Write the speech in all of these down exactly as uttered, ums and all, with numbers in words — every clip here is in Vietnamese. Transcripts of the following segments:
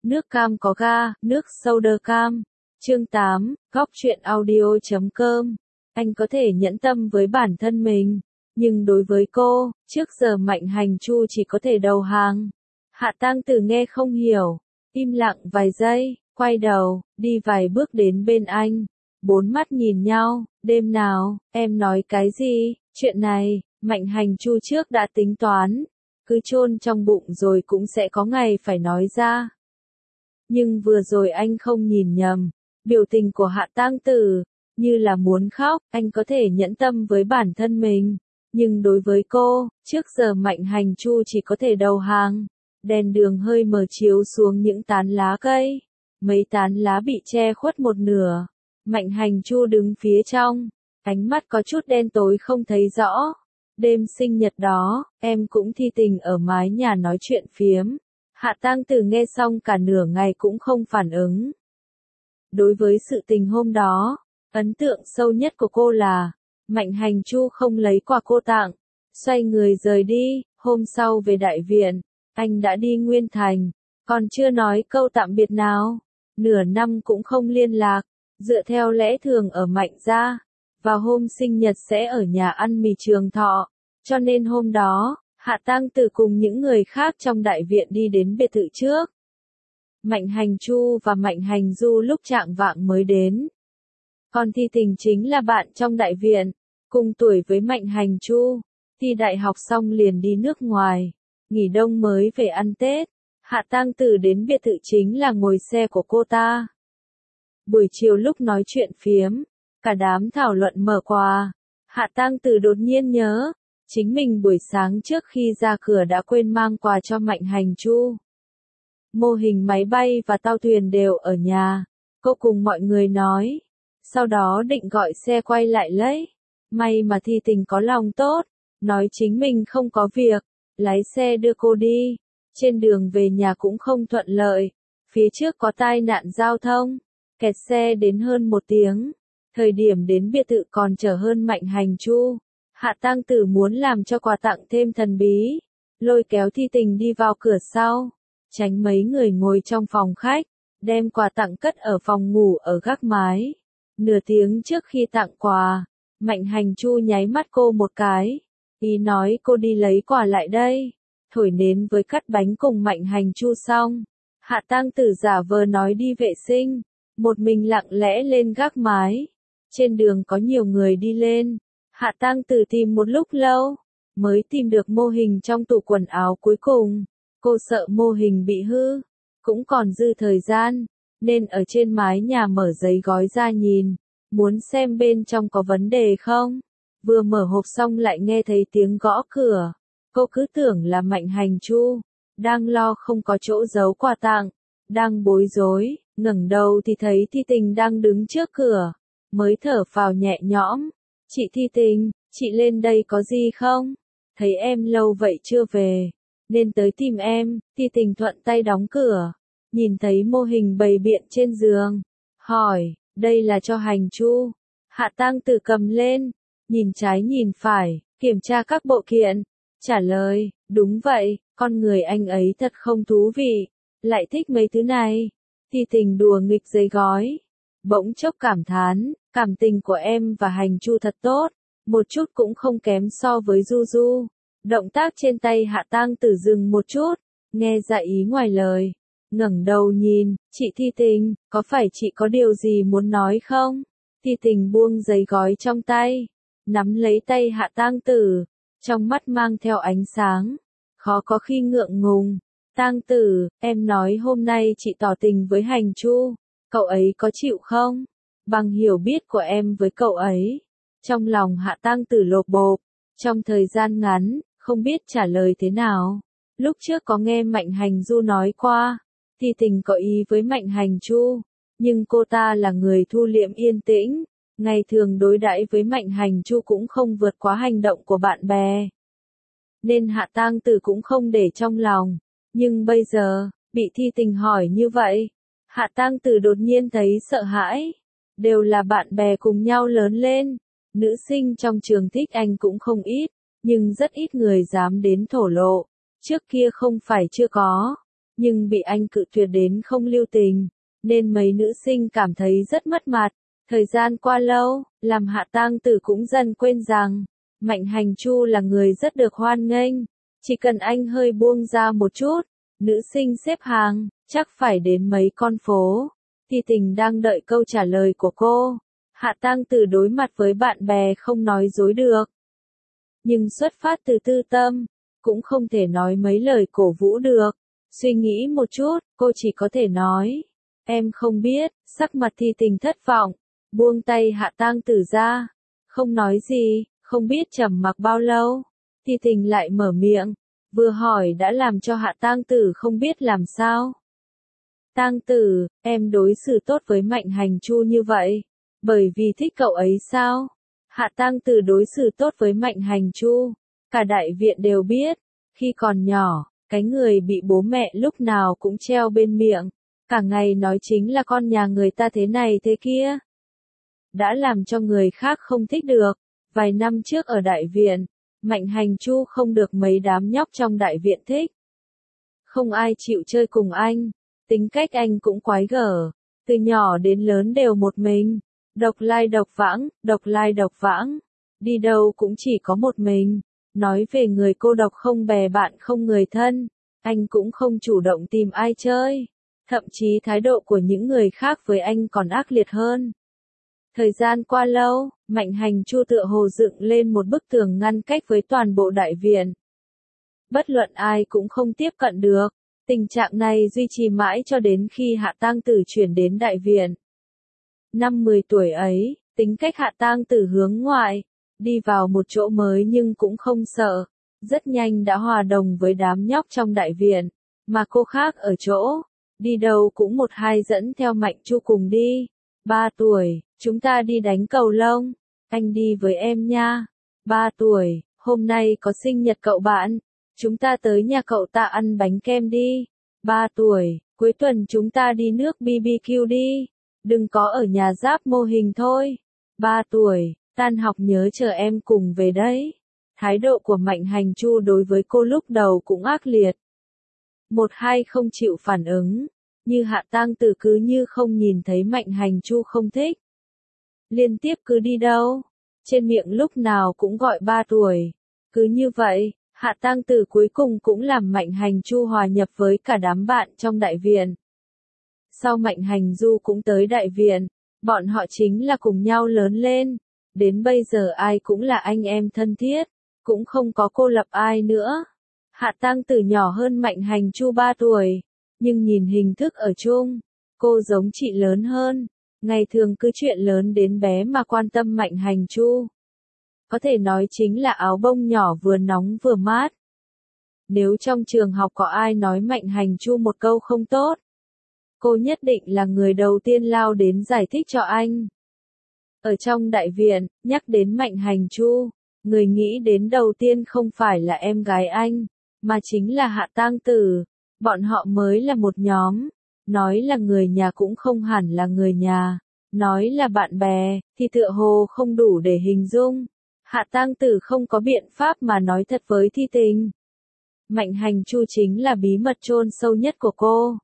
Nước cam có ga, nước soda cam. Chương tám, góc truyện audio chấm com. Anh có thể nhẫn tâm với bản thân mình, nhưng đối với cô, trước giờ Mạnh Hành Chu chỉ có thể đầu hàng. Hạ Tang Tử nghe không hiểu, im lặng vài giây, quay đầu, đi vài bước đến bên anh. Bốn mắt nhìn nhau, đêm nào, em nói cái gì, chuyện này, Mạnh Hành Chu trước đã tính toán, cứ chôn trong bụng rồi cũng sẽ có ngày phải nói ra. Nhưng vừa rồi anh không nhìn nhầm, biểu tình của Hạ Tang Tử, như là muốn khóc, anh có thể nhẫn tâm với bản thân mình, nhưng đối với cô, trước giờ Mạnh Hành Chu chỉ có thể đầu hàng. Đèn đường hơi mờ chiếu xuống những tán lá cây, mấy tán lá bị che khuất một nửa. Mạnh Hành Chu đứng phía trong, ánh mắt có chút đen tối không thấy rõ. Đêm sinh nhật đó, em cũng thi tình ở mái nhà nói chuyện phiếm. Hạ Tang Tử nghe xong cả nửa ngày cũng không phản ứng. Đối với sự tình hôm đó, ấn tượng sâu nhất của cô là, Mạnh Hành Chu không lấy quà cô tặng, xoay người rời đi. Hôm sau về đại viện, anh đã đi Nguyên Thành, còn chưa nói câu tạm biệt nào. Nửa năm cũng không liên lạc, dựa theo lẽ thường ở Mạnh gia, vào hôm sinh nhật sẽ ở nhà ăn mì Trường Thọ, cho nên hôm đó, Hạ Tang Tử cùng những người khác trong đại viện đi đến biệt thự trước. Mạnh Hành Chu và Mạnh Hành Du lúc trạng vạng mới đến. Còn Thi Tình chính là bạn trong đại viện, cùng tuổi với Mạnh Hành Chu, thi đại học xong liền đi nước ngoài, nghỉ đông mới về ăn Tết. Hạ Tang Tử đến biệt thự chính là ngồi xe của cô ta. Buổi chiều lúc nói chuyện phiếm, cả đám thảo luận mở quà, Hạ Tang Tử đột nhiên nhớ, chính mình buổi sáng trước khi ra cửa đã quên mang quà cho Mạnh Hành Chu. Mô hình máy bay và tàu thuyền đều ở nhà, cô cùng mọi người nói, sau đó định gọi xe quay lại lấy. May mà Thi Tình có lòng tốt, nói chính mình không có việc, lái xe đưa cô đi. Trên đường về nhà cũng không thuận lợi, phía trước có tai nạn giao thông, kẹt xe đến hơn một tiếng. Thời điểm đến biệt thự còn chờ hơn Mạnh Hành Chu. Hạ Tang Tử muốn làm cho quà tặng thêm thần bí, lôi kéo Thi Tình đi vào cửa sau, tránh mấy người ngồi trong phòng khách, đem quà tặng cất ở phòng ngủ ở gác mái. Nửa tiếng trước khi tặng quà, Mạnh Hành Chu nháy mắt cô một cái, ý nói cô đi lấy quà lại đây. Thổi nến với cắt bánh cùng Mạnh Hành Chu xong, Hạ Tang Tử giả vờ nói đi vệ sinh, một mình lặng lẽ lên gác mái. Trên đường có nhiều người đi lên, Hạ Tang Tử tìm một lúc lâu, mới tìm được mô hình trong tủ quần áo cuối cùng. Cô sợ mô hình bị hư, cũng còn dư thời gian, nên ở trên mái nhà mở giấy gói ra nhìn, muốn xem bên trong có vấn đề không. Vừa mở hộp xong lại nghe thấy tiếng gõ cửa. Cô cứ tưởng là Mạnh Hành Chu, đang lo không có chỗ giấu quà tặng, đang bối rối, ngẩng đầu thì thấy Thi Tình đang đứng trước cửa, mới thở phào nhẹ nhõm. Chị Thi Tình, chị lên đây có gì không? Thấy em lâu vậy chưa về, nên tới tìm em. Thi Tình thuận tay đóng cửa, nhìn thấy mô hình bày biện trên giường, hỏi, đây là cho Hành Chu. Hạ Tang Tử cầm lên, nhìn trái nhìn phải, kiểm tra các bộ kiện. Trả lời, đúng vậy, con người anh ấy thật không thú vị, lại thích mấy thứ này. Thi Tình đùa nghịch giấy gói, bỗng chốc cảm thán, cảm tình của em và Hành Chu thật tốt, một chút cũng không kém so với Du Du. Động tác trên tay Hạ Tang Tử dừng một chút, nghe ra ý ngoài lời, ngẩng đầu nhìn, chị Thi Tình, có phải chị có điều gì muốn nói không? Thi Tình buông giấy gói trong tay, nắm lấy tay Hạ Tang Tử, trong mắt mang theo ánh sáng, khó có khi ngượng ngùng. Tang Tử, em nói hôm nay chị tỏ tình với Hành Chu, cậu ấy có chịu không? Bằng hiểu biết của em với cậu ấy. Trong lòng Hạ Tang Tử lột bột, trong thời gian ngắn, không biết trả lời thế nào. Lúc trước có nghe Mạnh Hành Du nói qua, Thi Tình có ý với Mạnh Hành Chu, nhưng cô ta là người thu liễm yên tĩnh, ngày thường đối đãi với Mạnh Hành Chu cũng không vượt quá hành động của bạn bè. Nên Hạ Tang Tử cũng không để trong lòng, nhưng bây giờ, bị Thi Tình hỏi như vậy, Hạ Tang Tử đột nhiên thấy sợ hãi. Đều là bạn bè cùng nhau lớn lên, nữ sinh trong trường thích anh cũng không ít, nhưng rất ít người dám đến thổ lộ, trước kia không phải chưa có, nhưng bị anh cự tuyệt đến không lưu tình, nên mấy nữ sinh cảm thấy rất mất mặt. Thời gian qua lâu, làm Hạ Tang Tử cũng dần quên rằng, Mạnh Hành Chu là người rất được hoan nghênh, chỉ cần anh hơi buông ra một chút, nữ sinh xếp hàng, chắc phải đến mấy con phố. Thi Tình đang đợi câu trả lời của cô. Hạ Tang Tử đối mặt với bạn bè không nói dối được. Nhưng xuất phát từ tư tâm, cũng không thể nói mấy lời cổ vũ được. Suy nghĩ một chút, cô chỉ có thể nói, em không biết. Sắc mặt Thi Tình thất vọng, buông tay Hạ Tang Tử ra, không nói gì. Không biết trầm mặc bao lâu, Thi Tình lại mở miệng, vừa hỏi đã làm cho Hạ Tang Tử không biết làm sao. Tang Tử, em đối xử tốt với Mạnh Hành Chu như vậy, bởi vì thích cậu ấy sao? Hạ Tang Tử đối xử tốt với Mạnh Hành Chu, cả đại viện đều biết, khi còn nhỏ, cái người bị bố mẹ lúc nào cũng treo bên miệng, cả ngày nói chính là con nhà người ta thế này thế kia. Đã làm cho người khác không thích được. Vài năm trước ở đại viện, Mạnh Hành Chu không được mấy đám nhóc trong đại viện thích. Không ai chịu chơi cùng anh, tính cách anh cũng quái gở, từ nhỏ đến lớn đều một mình, độc lai độc vãng, độc lai độc vãng, đi đâu cũng chỉ có một mình. Nói về người cô độc không bè bạn không người thân, anh cũng không chủ động tìm ai chơi, thậm chí thái độ của những người khác với anh còn ác liệt hơn. Thời gian qua lâu, Mạnh Hành Chu tựa hồ dựng lên một bức tường ngăn cách với toàn bộ đại viện. Bất luận ai cũng không tiếp cận được. Tình trạng này duy trì mãi cho đến khi Hạ Tang Tử chuyển đến đại viện. Năm mười tuổi ấy, tính cách Hạ Tang Tử hướng ngoại, đi vào một chỗ mới nhưng cũng không sợ, rất nhanh đã hòa đồng với đám nhóc trong đại viện, mà cô khác ở chỗ, đi đâu cũng một hai dẫn theo Mạnh Chu cùng đi. Ba tuổi, chúng ta đi đánh cầu lông, anh đi với em nha. Ba tuổi, hôm nay có sinh nhật cậu bạn, chúng ta tới nhà cậu ta ăn bánh kem đi. Ba tuổi, cuối tuần chúng ta đi nước bê bê kiu đi, đừng có ở nhà ráp mô hình thôi. Ba tuổi, tan học nhớ chờ em cùng về đấy. Thái độ của Mạnh Hành Chu đối với cô lúc đầu cũng ác liệt. Một hai không chịu phản ứng, như Hạ Tang Tử cứ như không nhìn thấy Mạnh Hành Chu không thích. Liên tiếp cứ đi đâu, trên miệng lúc nào cũng gọi ba tuổi. Cứ như vậy, Hạ Tang Tử cuối cùng cũng làm Mạnh Hành Chu hòa nhập với cả đám bạn trong đại viện. Sau Mạnh Hành Du cũng tới đại viện, bọn họ chính là cùng nhau lớn lên. Đến bây giờ ai cũng là anh em thân thiết, cũng không có cô lập ai nữa. Hạ Tang Tử nhỏ hơn Mạnh Hành Chu ba tuổi, nhưng nhìn hình thức ở chung, cô giống chị lớn hơn. Ngày thường cứ chuyện lớn đến bé mà quan tâm Mạnh Hành Chu. Có thể nói chính là áo bông nhỏ vừa nóng vừa mát. Nếu trong trường học có ai nói Mạnh Hành Chu một câu không tốt, cô nhất định là người đầu tiên lao đến giải thích cho anh. Ở trong đại viện, nhắc đến Mạnh Hành Chu, người nghĩ đến đầu tiên không phải là em gái anh, mà chính là Hạ Tang Tử. Bọn họ mới là một nhóm, nói là người nhà cũng không hẳn là người nhà, nói là bạn bè, thì tựa hồ không đủ để hình dung. Hạ Tang Tử không có biện pháp mà nói thật với Thi Tình. Mạnh Hành Chu chính là bí mật chôn sâu nhất của cô.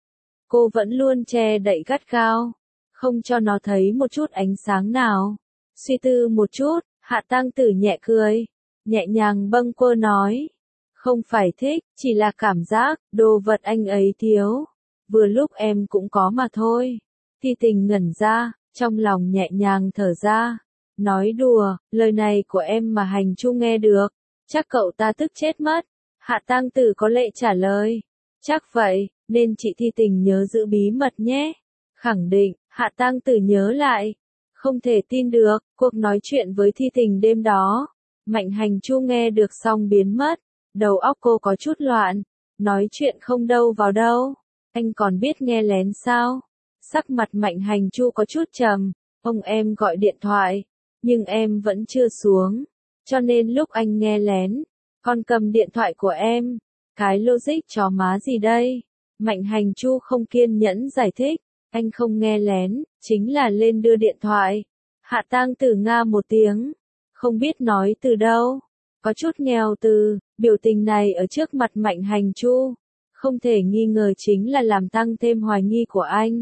Cô vẫn luôn che đậy gắt gao, không cho nó thấy một chút ánh sáng nào. Suy tư một chút, Hạ Tang Tử nhẹ cười, nhẹ nhàng bâng quơ nói. Không phải thích, chỉ là cảm giác, đồ vật anh ấy thiếu. Vừa lúc em cũng có mà thôi. Thi Tình ngẩn ra, trong lòng nhẹ nhàng thở ra. Nói đùa, lời này của em mà Hành Chu nghe được, chắc cậu ta tức chết mất. Hạ Tang Tử có lệ trả lời. Chắc vậy, nên chị Thi Tình nhớ giữ bí mật nhé. Khẳng định, Hạ Tang Tử nhớ lại. Không thể tin được, cuộc nói chuyện với Thi Tình đêm đó. Mạnh Hành Chu nghe được xong biến mất. Đầu óc cô có chút loạn. Nói chuyện không đâu vào đâu. Anh còn biết nghe lén sao? Sắc mặt Mạnh Hành Chu có chút trầm. Ông em gọi điện thoại, nhưng em vẫn chưa xuống. Cho nên lúc anh nghe lén, con cầm điện thoại của em. Cái logic chó má gì đây? Mạnh Hành Chu không kiên nhẫn giải thích. Anh không nghe lén, chính là lên đưa điện thoại. Hạ Tang Tử nga một tiếng. Không biết nói từ đâu. Có chút nghèo từ, biểu tình này ở trước mặt Mạnh Hành Chu. không thể nghi ngờ chính là làm tăng thêm hoài nghi của anh.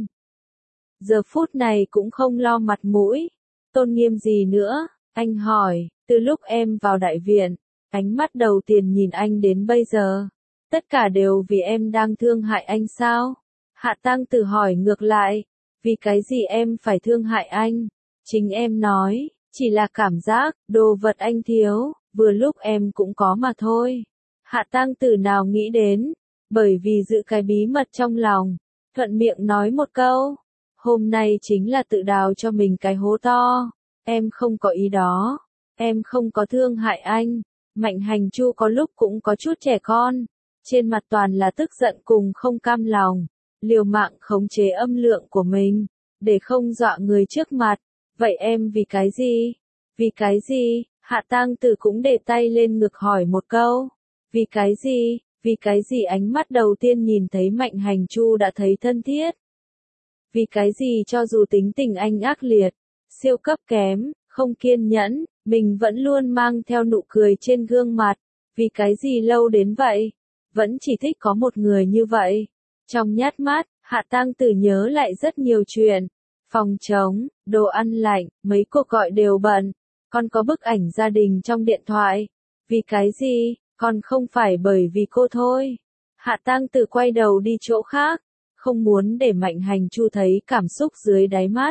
Giờ phút này cũng không lo mặt mũi, tôn nghiêm gì nữa, anh hỏi, từ lúc em vào đại viện, ánh mắt đầu tiên nhìn anh đến bây giờ, tất cả đều vì em đang thương hại anh sao? Hạ Tăng Tử hỏi ngược lại, vì cái gì em phải thương hại anh? Chính em nói, chỉ là cảm giác, đồ vật anh thiếu, vừa lúc em cũng có mà thôi. Hạ Tăng Tử nào nghĩ đến, bởi vì giữ cái bí mật trong lòng, thuận miệng nói một câu, hôm nay chính là tự đào cho mình cái hố to, em không có ý đó, em không có thương hại anh. Mạnh Hành Chu có lúc cũng có chút trẻ con, trên mặt toàn là tức giận cùng không cam lòng, liều mạng khống chế âm lượng của mình, để không dọa người trước mặt. Vậy em vì cái gì? Vì cái gì? Hạ Tăng Tử cũng để tay lên ngực hỏi một câu. Vì cái gì? Vì cái gì? Ánh mắt đầu tiên nhìn thấy Mạnh Hành Chu đã thấy thân thiết. Vì cái gì cho dù tính tình anh ác liệt, siêu cấp kém, không kiên nhẫn, mình vẫn luôn mang theo nụ cười trên gương mặt. Vì cái gì lâu đến vậy? Vẫn chỉ thích có một người như vậy. Trong nhát mắt, Hạ Tăng Tử nhớ lại rất nhiều chuyện. Phòng trống, đồ ăn lạnh, mấy cuộc gọi đều bận. Con có bức ảnh gia đình trong điện thoại. Vì cái gì? Còn không phải bởi vì cô thôi. Hạ Tăng Tử quay đầu đi chỗ khác, không muốn để Mạnh Hành Chu thấy cảm xúc dưới đáy mắt.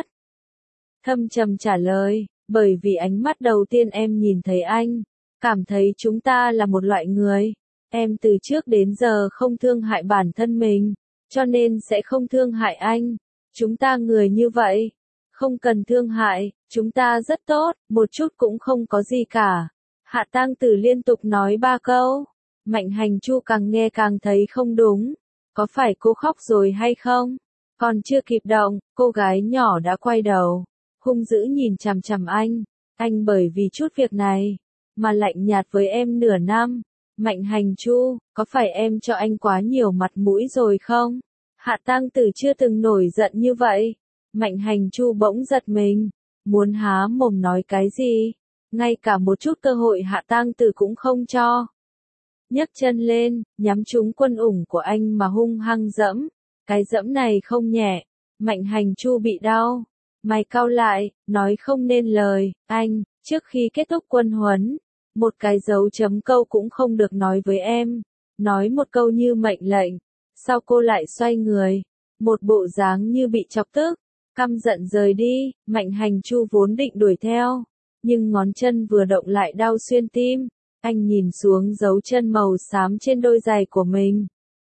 Thâm trầm trả lời, bởi vì ánh mắt đầu tiên em nhìn thấy anh, cảm thấy chúng ta là một loại người. Em từ trước đến giờ không thương hại bản thân mình, cho nên sẽ không thương hại anh. Chúng ta người như vậy, không cần thương hại, chúng ta rất tốt, một chút cũng không có gì cả. Hạ Tăng Tử liên tục nói ba câu, Mạnh Hành Chu càng nghe càng thấy không đúng, có phải cô khóc rồi hay không? Còn chưa kịp động, cô gái nhỏ đã quay đầu, hung dữ nhìn chằm chằm anh, anh bởi vì chút việc này, mà lạnh nhạt với em nửa năm. Mạnh Hành Chu, có phải em cho anh quá nhiều mặt mũi rồi không? Hạ Tăng Tử chưa từng nổi giận như vậy. Mạnh Hành Chu bỗng giật mình, muốn há mồm nói cái gì, ngay cả một chút cơ hội Hạ Tăng Tử cũng không cho. Nhấc chân lên, nhắm trúng quân ủng của anh mà hung hăng dẫm, cái dẫm này không nhẹ. Mạnh Hành Chu bị đau, mày cau lại, nói không nên lời. Anh, trước khi kết thúc quân huấn, một cái dấu chấm câu cũng không được nói với em, nói một câu như mệnh lệnh. Sau cô lại xoay người, một bộ dáng như bị chọc tức, căm giận rời đi. Mạnh Hành Chu vốn định đuổi theo, nhưng ngón chân vừa động lại đau xuyên tim. Anh nhìn xuống dấu chân màu xám trên đôi giày của mình.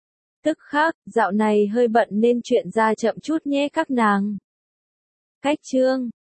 Tức khắc, dạo này hơi bận nên chuyện ra chậm chút nhé các nàng. Cách chương